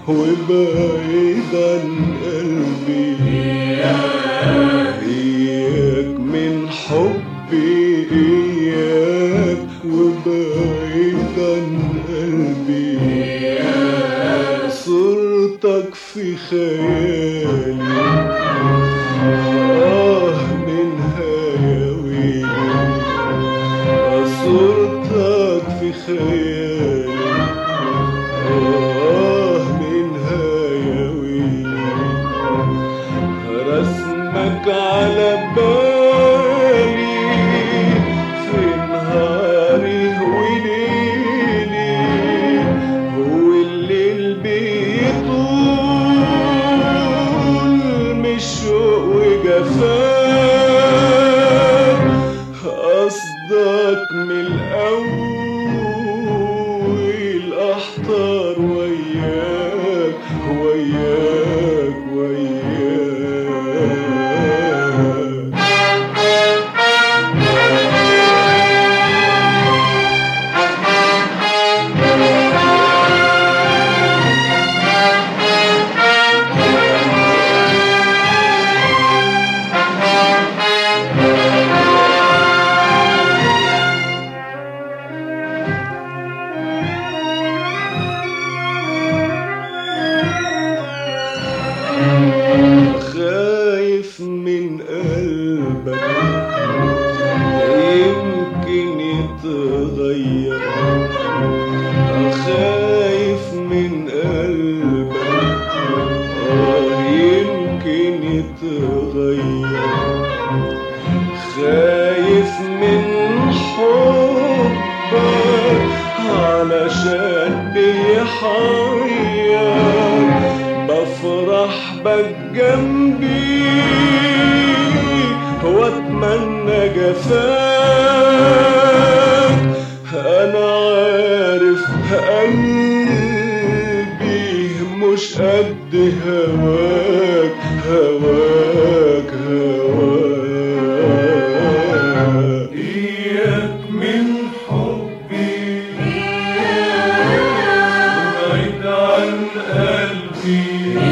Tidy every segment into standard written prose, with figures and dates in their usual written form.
وبعيد عن قلبي. إياك من حبي، إياك وبعيد عن قلبي. صورتك في خيالي، منها يا ويلي. صورتك في خيالي، منها يا ويلي. رسمك على بالي في نهاري وليلي، والليل بيطول من الشوق وجفاك. قصدك من الأول أحضر وياك وياك وياك. خايف من قلبك يمكن يتغير. خايف من قلبك يمكن يتغير. خايف من حبك علشان بيحير. بفرح بك جنبي واتمنى جفاك. انا عارف قلبي مش قد هواك هواك هواك. اياك من حبي، بعيد عن قلبي.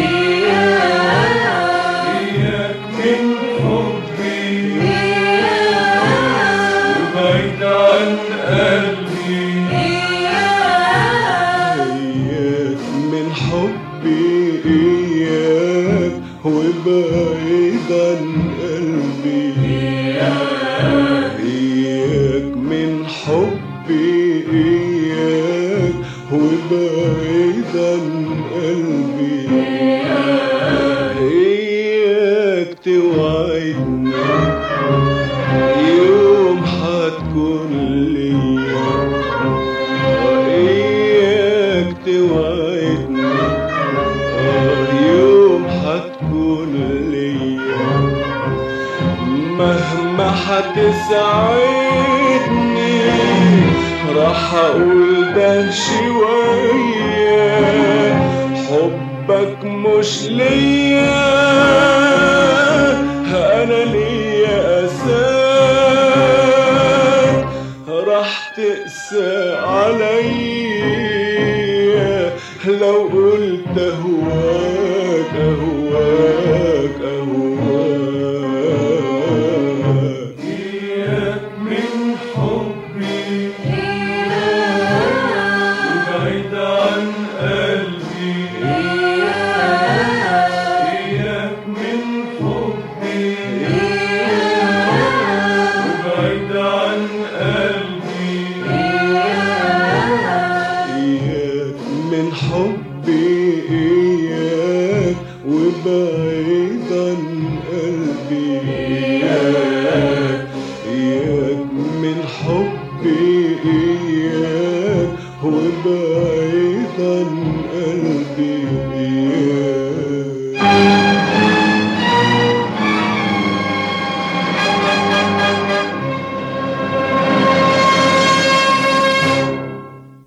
إياك من حبي، بعيد عن قلبي. إياك من حبي، إياك وبعيد عن قلبي. إياك من حبي، إياك وبعيد عن قلبي. إياك توعدني يوم حتكون ليا. إياك توعدني يوم حتكون ليا. مهما حتسعدني راح أقول ده شوية. حبك مش ليا، أنا ليا أساك. راح تقسى عليا لو قلت أهواك أهواك أهواك.